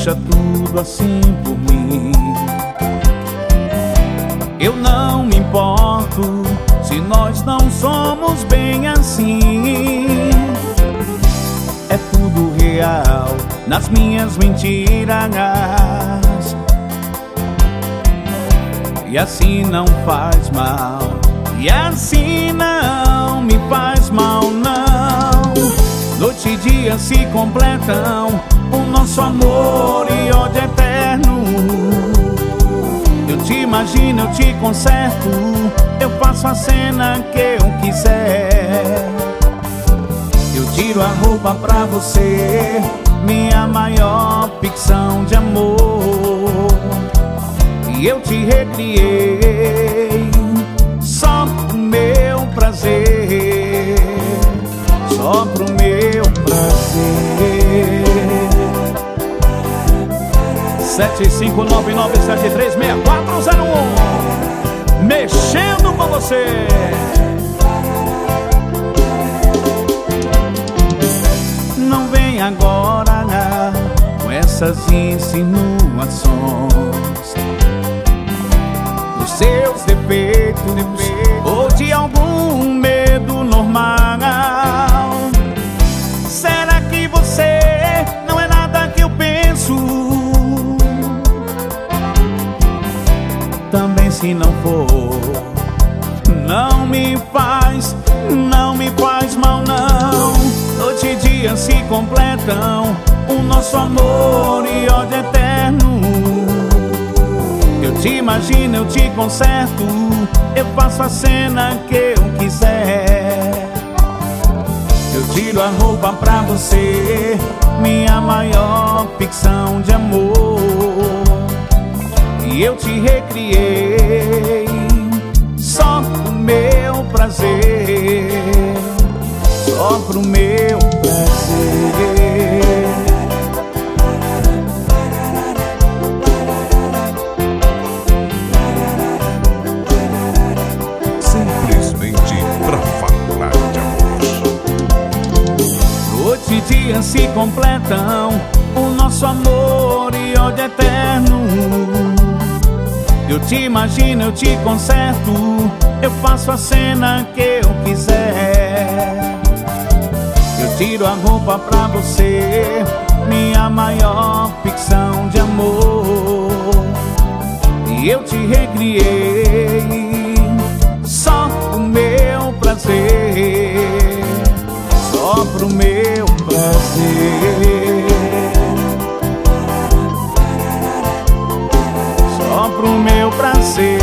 deixa tudo assim por mim. Eu não me importo se nós não somos bem assim. É tudo real nas minhas mentiras, e assim não faz mal, e assim não me faz mal, não. Noite e dia se completam, o nosso amor e ódio eterno. Eu te imagino, eu te conserto, eu faço a cena que eu quiser. Eu tiro a roupa pra você, minha maior ficção de amor. E eu te recriei só pro meu prazer, só pro meu prazer. 75997364401, mexendo com você. Não vem agora com essas insinuações dos seus defeitos ou de algum medo normal. Será que você não é nada que eu penso? Também se não for, não me faz mal, não. Noite e dia se completam, o nosso amor e ódio eterno. Eu te imagino, eu te conserto, eu faço a cena que eu quiser. Eu tiro a roupa pra você, minha maior ficção de amor. E eu te recriei só pro meu prazer, só pro meu prazer. Simplesmente pra falar de amor. Noite e dia se completam, o nosso amor e ódio eterno. Eu te imagino, eu te conserto, eu faço a cena que eu quiser. Eu tiro a roupa pra você, minha maior ficção de amor. E eu te recriei só pro meu prazer, só pro meu prazer, só pro meu prazer.